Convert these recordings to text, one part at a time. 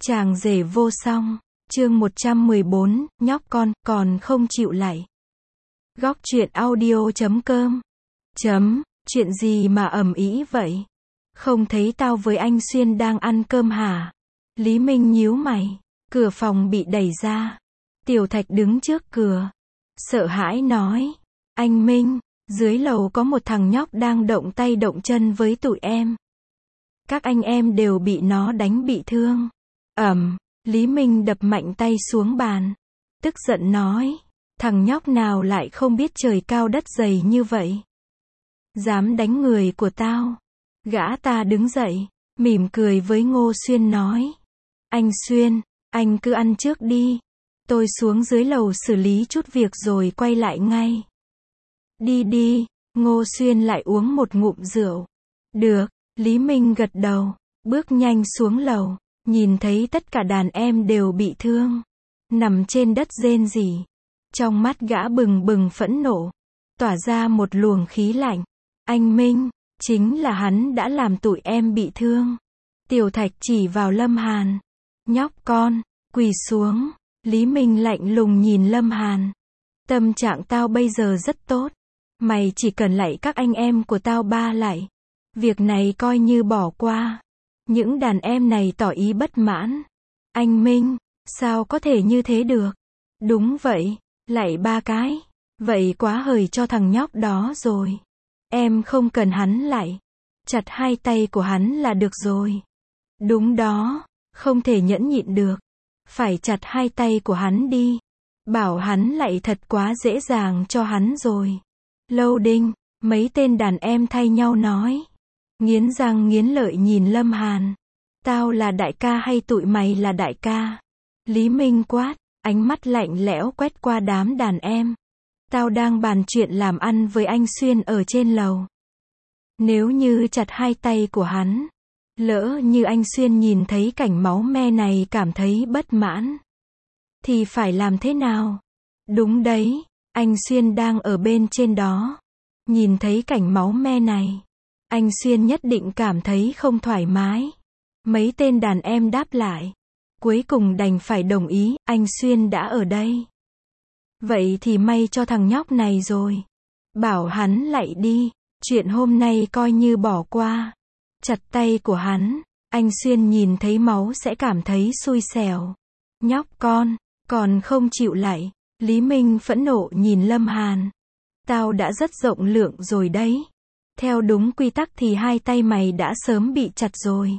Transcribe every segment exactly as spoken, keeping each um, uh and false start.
Chàng rể vô song, chương một trăm mười bốn, nhóc con, còn không chịu lạy. Góc truyện audio chấm com. Chấm, chuyện gì mà ầm ĩ vậy? Không thấy tao với anh Xuyên đang ăn cơm hả? Lý Minh nhíu mày, cửa phòng bị đẩy ra. Tiểu Thạch đứng trước cửa, sợ hãi nói, anh Minh, dưới lầu có một thằng nhóc đang động tay động chân với tụi em. Các anh em đều bị nó đánh bị thương. Ầm, Lý Minh đập mạnh tay xuống bàn, tức giận nói, thằng nhóc nào lại không biết trời cao đất dày như vậy? Dám đánh người của tao. Gã ta đứng dậy, mỉm cười với Ngô Xuyên nói, anh Xuyên, anh cứ ăn trước đi. Tôi xuống dưới lầu xử lý chút việc rồi quay lại ngay. Đi đi, Ngô Xuyên lại uống một ngụm rượu. Được, Lý Minh gật đầu, bước nhanh xuống lầu, nhìn thấy tất cả đàn em đều bị thương, nằm trên đất rên rỉ. Trong mắt gã bừng bừng phẫn nộ, tỏa ra một luồng khí lạnh. Anh Minh, chính là hắn đã làm tụi em bị thương. Tiểu Thạch chỉ vào Lâm Hàn. Nhóc con, quỳ xuống. Lý Minh lạnh lùng nhìn Lâm Hàn. Tâm trạng tao bây giờ rất tốt. Mày chỉ cần lạy các anh em của tao ba lạy. Việc này coi như bỏ qua. Những đàn em này tỏ ý bất mãn. Anh Minh, sao có thể như thế được? Đúng vậy, lạy ba cái. Vậy quá hời cho thằng nhóc đó rồi. Em không cần hắn lạy. Chặt hai tay của hắn là được rồi. Đúng đó, không thể nhẫn nhịn được. Phải chặt hai tay của hắn đi. Bảo hắn lạy thật quá dễ dàng cho hắn rồi. Lâu Đinh, mấy tên đàn em thay nhau nói. Nghiến răng nghiến lợi nhìn Lâm Hàn. Tao là đại ca hay tụi mày là đại ca? Lý Minh quát, ánh mắt lạnh lẽo quét qua đám đàn em. Tao đang bàn chuyện làm ăn với anh Xuyên ở trên lầu. Nếu như chặt hai tay của hắn, lỡ như anh Xuyên nhìn thấy cảnh máu me này cảm thấy bất mãn, thì phải làm thế nào? Đúng đấy, anh Xuyên đang ở bên trên đó. Nhìn thấy cảnh máu me này, anh Xuyên nhất định cảm thấy không thoải mái. Mấy tên đàn em đáp lại. Cuối cùng đành phải đồng ý, anh Xuyên đã ở đây. Vậy thì may cho thằng nhóc này rồi. Bảo hắn lạy đi, chuyện hôm nay coi như bỏ qua. Chặt tay của hắn, anh Xuyên nhìn thấy máu sẽ cảm thấy xui xẻo. Nhóc con, còn không chịu lạy. Lý Minh phẫn nộ nhìn Lâm Hàn. Tao đã rất rộng lượng rồi đấy. Theo đúng quy tắc thì hai tay mày đã sớm bị chặt rồi.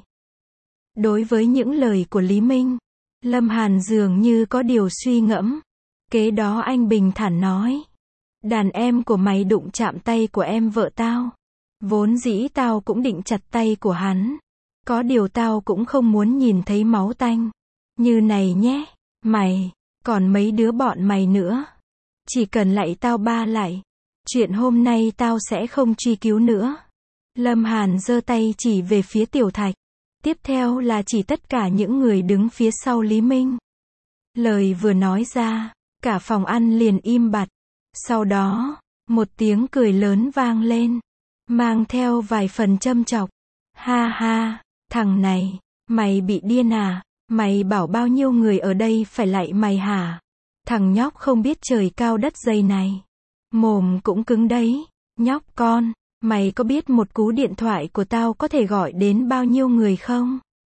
Đối với những lời của Lý Minh, Lâm Hàn dường như có điều suy ngẫm. Kế đó anh bình thản nói. Đàn em của mày đụng chạm tay của em vợ tao. Vốn dĩ tao cũng định chặt tay của hắn. Có điều tao cũng không muốn nhìn thấy máu tanh. Như này nhé, mày, còn mấy đứa bọn mày nữa. Chỉ cần lạy tao ba lạy. Chuyện hôm nay tao sẽ không truy cứu nữa. Lâm Hàn giơ tay chỉ về phía Tiểu Thạch. Tiếp theo là chỉ tất cả những người đứng phía sau Lý Minh. Lời vừa nói ra, cả phòng ăn liền im bặt. Sau đó, một tiếng cười lớn vang lên, mang theo vài phần châm chọc. Ha ha, thằng này, mày bị điên à? Mày bảo bao nhiêu người ở đây phải lạy mày hả? Thằng nhóc không biết trời cao đất dày này. Mồm cũng cứng đấy. Nhóc con, mày có biết một cú điện thoại của tao có thể gọi đến bao nhiêu người không?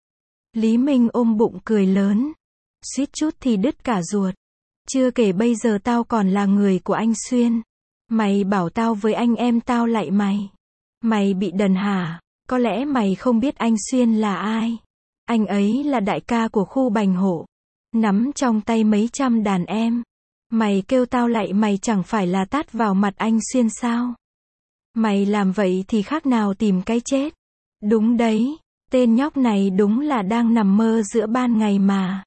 Lý Minh ôm bụng cười lớn. Suýt chút thì đứt cả ruột. Chưa kể bây giờ tao còn là người của anh Xuyên. Mày bảo tao với anh em tao lạy mày. Mày bị đần hả? Có lẽ mày không biết anh Xuyên là ai. Anh ấy là đại ca của khu Bành Hộ. Nắm trong tay mấy trăm đàn em. Mày kêu tao lạy mày chẳng phải là tát vào mặt anh Xuyên sao? Mày làm vậy thì khác nào tìm cái chết. Đúng đấy, tên nhóc này đúng là đang nằm mơ giữa ban ngày mà.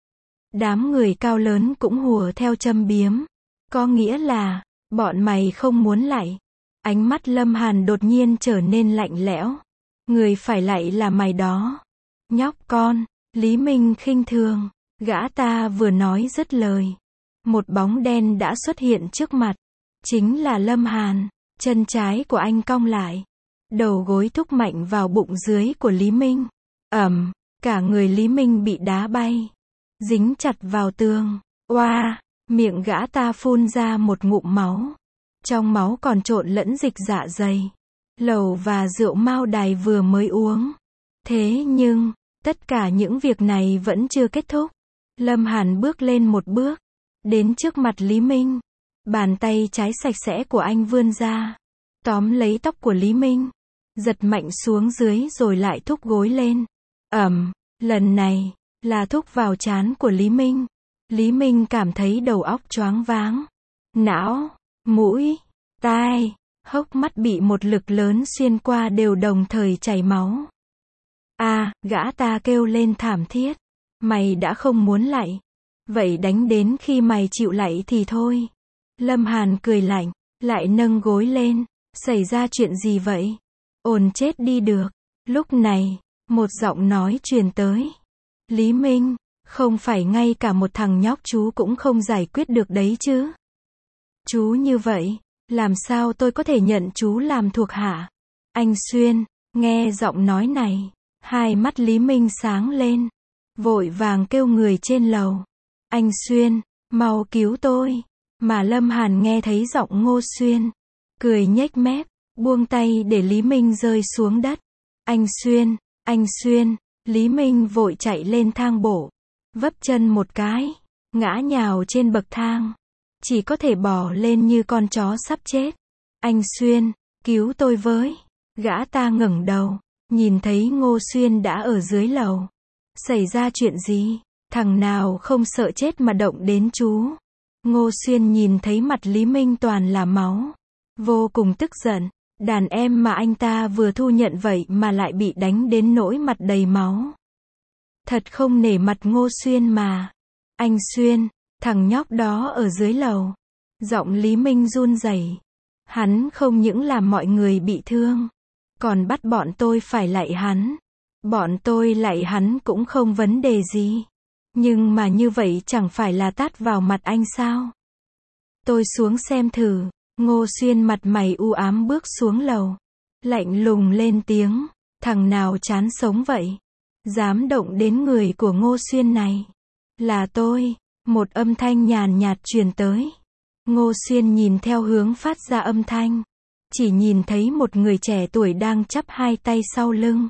Đám người cao lớn cũng hùa theo châm biếm. Có nghĩa là, bọn mày không muốn lạy. Ánh mắt Lâm Hàn đột nhiên trở nên lạnh lẽo. Người phải lạy là mày đó. Nhóc con, Lý Minh khinh thường. Gã ta vừa nói dứt lời. Một bóng đen đã xuất hiện trước mặt. Chính là Lâm Hàn. Chân trái của anh cong lại. Đầu gối thúc mạnh vào bụng dưới của Lý Minh. Ầm, Cả người Lý Minh bị đá bay, dính chặt vào tường. Oa, miệng gã ta phun ra một ngụm máu. Trong máu còn trộn lẫn dịch dạ dày, lẩu và rượu mao đài vừa mới uống. Thế nhưng, tất cả những việc này vẫn chưa kết thúc. Lâm Hàn bước lên một bước, đến trước mặt Lý Minh. Bàn tay trái sạch sẽ của anh vươn ra, tóm lấy tóc của Lý Minh, giật mạnh xuống dưới rồi lại thúc gối lên. Ầm, lần này, là thúc vào trán của Lý Minh. Lý Minh cảm thấy đầu óc choáng váng. Não, mũi, tai, hốc mắt bị một lực lớn xuyên qua đều đồng thời chảy máu. À, gã ta kêu lên thảm thiết. Mày đã không muốn lạy. Vậy đánh đến khi mày chịu lạy thì thôi. Lâm Hàn cười lạnh, lại nâng gối lên. Xảy ra chuyện gì vậy? Ồn chết đi được. Lúc này, một giọng nói truyền tới. Lý Minh, không phải ngay cả một thằng nhóc chú cũng không giải quyết được đấy chứ? Chú như vậy, làm sao tôi có thể nhận chú làm thuộc hạ? Anh Xuyên, nghe giọng nói này, hai mắt Lý Minh sáng lên, vội vàng kêu người trên lầu. Anh Xuyên, mau cứu tôi. Mà Lâm Hàn nghe thấy giọng Ngô Xuyên, cười nhếch mép, buông tay để Lý Minh rơi xuống đất. Anh Xuyên, anh Xuyên, Lý Minh vội chạy lên thang bộ, vấp chân một cái, ngã nhào trên bậc thang, chỉ có thể bò lên như con chó sắp chết. Anh Xuyên, cứu tôi với. Gã ta ngẩng đầu, nhìn thấy Ngô Xuyên đã ở dưới lầu. Xảy ra chuyện gì? Thằng nào không sợ chết mà động đến chú? Ngô Xuyên nhìn thấy mặt Lý Minh toàn là máu, vô cùng tức giận. Đàn em mà anh ta vừa thu nhận vậy mà lại bị đánh đến nỗi mặt đầy máu. Thật không nể mặt Ngô Xuyên mà. Anh Xuyên, thằng nhóc đó ở dưới lầu. Giọng Lý Minh run rẩy. Hắn không những làm mọi người bị thương, còn bắt bọn tôi phải lạy hắn. Bọn tôi lạy hắn cũng không vấn đề gì. Nhưng mà như vậy chẳng phải là tát vào mặt anh sao? Tôi xuống xem thử. Ngô Xuyên mặt mày u ám bước xuống lầu, lạnh lùng lên tiếng. Thằng nào chán sống vậy? Dám động đến người của Ngô Xuyên này? Là tôi. Một âm thanh nhàn nhạt truyền tới. Ngô Xuyên nhìn theo hướng phát ra âm thanh, chỉ nhìn thấy một người trẻ tuổi đang chắp hai tay sau lưng,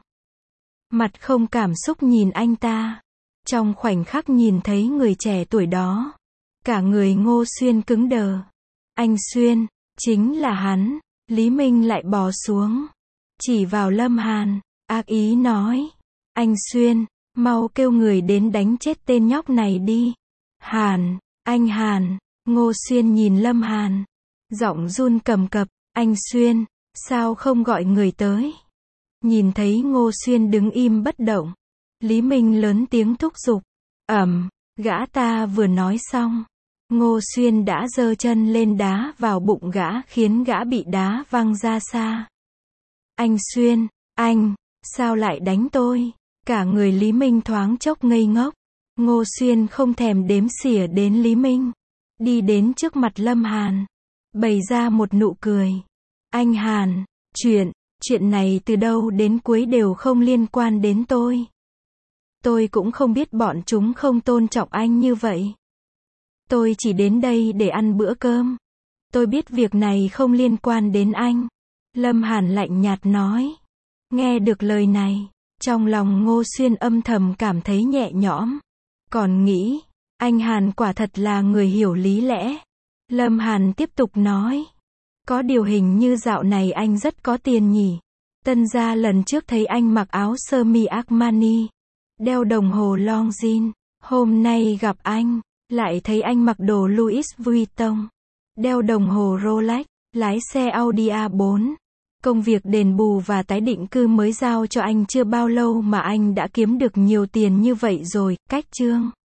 mặt không cảm xúc nhìn anh ta. Trong khoảnh khắc nhìn thấy người trẻ tuổi đó, cả người Ngô Xuyên cứng đờ. Anh Xuyên, chính là hắn. Lý Minh lại bò xuống, chỉ vào Lâm Hàn, ác ý nói. Anh Xuyên, mau kêu người đến đánh chết tên nhóc này đi. Hàn, anh Hàn. Ngô Xuyên nhìn Lâm Hàn, giọng run cầm cập. Anh Xuyên, sao không gọi người tới? Nhìn thấy Ngô Xuyên đứng im bất động, Lý Minh lớn tiếng thúc giục. Ầm, gã ta vừa nói xong, Ngô Xuyên đã giơ chân lên đá vào bụng gã khiến gã bị đá văng ra xa. Anh Xuyên, anh, sao lại đánh tôi? Cả người Lý Minh thoáng chốc ngây ngốc. Ngô Xuyên không thèm đếm xỉa đến Lý Minh, đi đến trước mặt Lâm Hàn, bày ra một nụ cười. Anh Hàn, chuyện, chuyện này từ đầu đến cuối đều không liên quan đến tôi. Tôi cũng không biết bọn chúng không tôn trọng anh như vậy. Tôi chỉ đến đây để ăn bữa cơm. Tôi biết việc này không liên quan đến anh. Lâm Hàn lạnh nhạt nói. Nghe được lời này, trong lòng Ngô Xuyên âm thầm cảm thấy nhẹ nhõm. Còn nghĩ, anh Hàn quả thật là người hiểu lý lẽ. Lâm Hàn tiếp tục nói. Có điều hình như dạo này anh rất có tiền nhỉ. Tân gia lần trước thấy anh mặc áo sơ mi Armani, đeo đồng hồ Longines. Hôm nay gặp anh, lại thấy anh mặc đồ Louis Vuitton, đeo đồng hồ Rolex, lái xe Audi a bốn. Công việc đền bù và tái định cư mới giao cho anh chưa bao lâu mà anh đã kiếm được nhiều tiền như vậy rồi. Cách chương